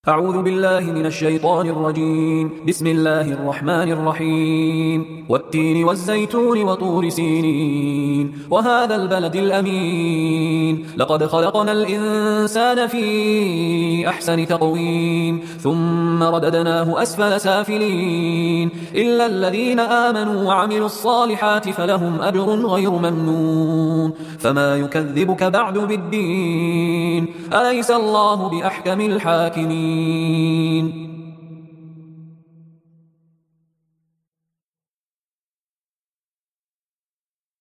أعوذ بالله من الشيطان الرجيم. بسم الله الرحمن الرحيم. والتين والزيتون وطور سينين وهذا البلد الأمين لقد خلقنا الإنسان في أحسن تقويم ثم رددناه أسفل سافلين إلا الذين آمنوا وعملوا الصالحات فلهم أجر غير ممنون فما يكذبك بعد بالدين أليس الله بأحكم الحاكمين